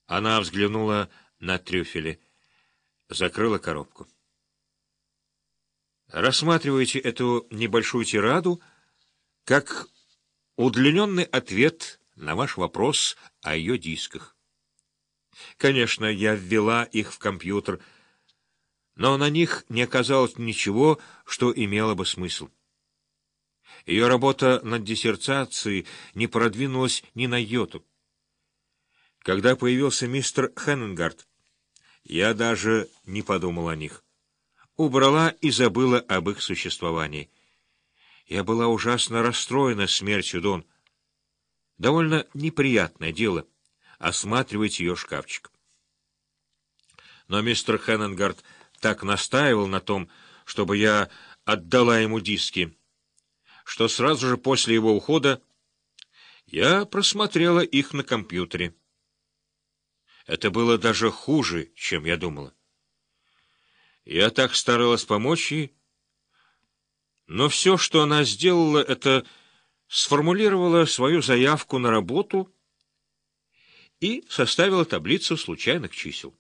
Она взглянула на трюфели, закрыла коробку. Рассматривайте эту небольшую тираду как удлиненный ответ на ваш вопрос о ее дисках. Конечно, я ввела их в компьютер, но на них не оказалось ничего, что имело бы смысл. Ее работа над диссертацией не продвинулась ни на йоту. Когда появился мистер Хеннингард, я даже не подумал о них. Убрала и забыла об их существовании. Я была ужасно расстроена смертью Дон. Довольно неприятное дело — осматривать ее шкафчик. Но мистер Хеннингард так настаивал на том, чтобы я отдала ему диски, что сразу же после его ухода я просмотрела их на компьютере. Это было даже хуже, чем я думала. Я так старалась помочь ей, но все, что она сделала, это сформулировала свою заявку на работу и составила таблицу случайных чисел.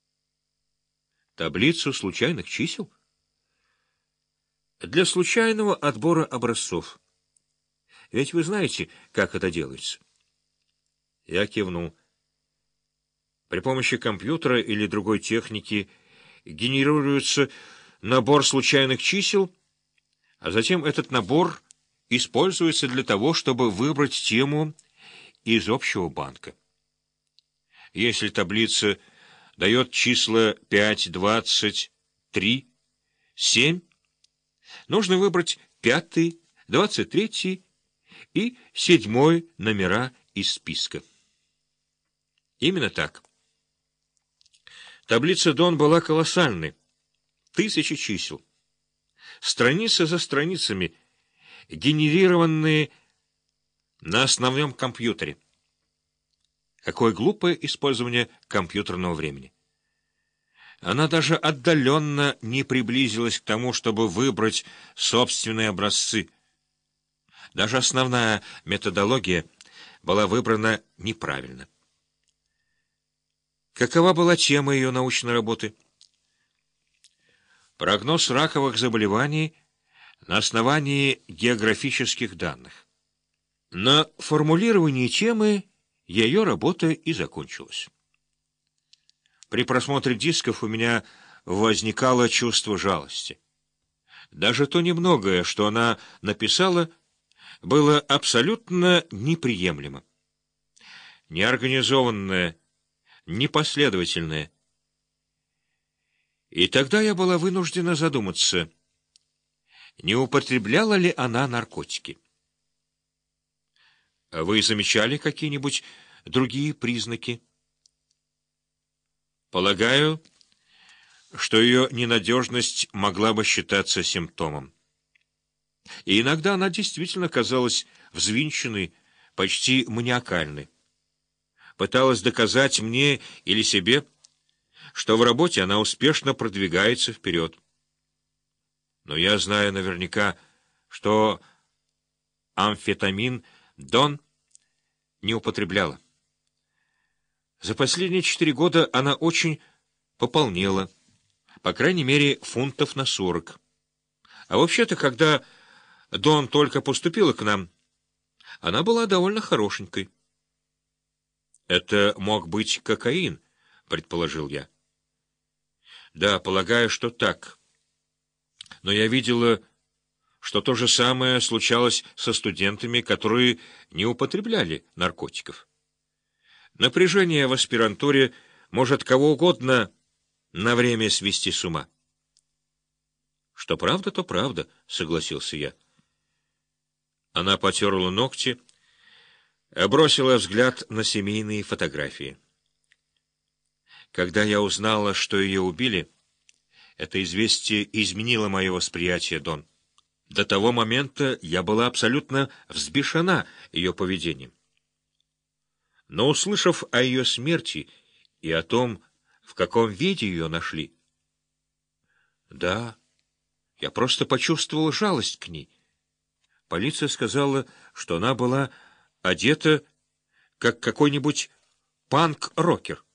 Таблицу случайных чисел? Для случайного отбора образцов. Ведь вы знаете, как это делается. Я кивнул. При помощи компьютера или другой техники генерируется набор случайных чисел, а затем этот набор используется для того, чтобы выбрать тему из общего банка. Если таблица дает числа 5, 20, 3, 7, нужно выбрать 5, 23 и 7 номера из списка. Именно так. Таблица Дон была колоссальной. 1000 чисел. Страницы за страницами, генерированные на основном компьютере. Какое глупое использование компьютерного времени. Она даже отдаленно не приблизилась к тому, чтобы выбрать собственные образцы. Даже основная методология была выбрана неправильно. Какова была тема ее научной работы? Прогноз раковых заболеваний на основании географических данных. На формулировании темы ее работа и закончилась. При просмотре дисков у меня возникало чувство жалости. Даже то немногое, что она написала, было абсолютно неприемлемо. Неорганизованное, непоследовательное. И тогда я была вынуждена задуматься, не употребляла ли она наркотики. Вы замечали какие-нибудь другие признаки? Полагаю, что ее ненадежность могла бы считаться симптомом. И иногда она действительно казалась взвинченной, почти маниакальной. Пыталась доказать мне или себе, что в работе она успешно продвигается вперед. Но я знаю наверняка, что амфетамин Дон не употребляла. За последние 4 года она очень пополнела, по крайней мере, фунтов на 40. А вообще-то, когда Дон только поступила к нам, она была довольно хорошенькой. Это мог быть кокаин, предположил я. Да, полагаю, что так. Но я видела, что то же самое случалось со студентами, которые не употребляли наркотиков. Напряжение в аспирантуре может кого угодно на время свести с ума. Что правда, то правда, согласился я. Она потерла ногти, бросила взгляд на семейные фотографии. Когда я узнала, что ее убили, это известие изменило мое восприятие Дон. До того момента я была абсолютно взбешена ее поведением. Но, услышав о ее смерти и о том, в каком виде ее нашли, да, я просто почувствовал жалость к ней. Полиция сказала, что она была одета как какой-нибудь панк-рокер.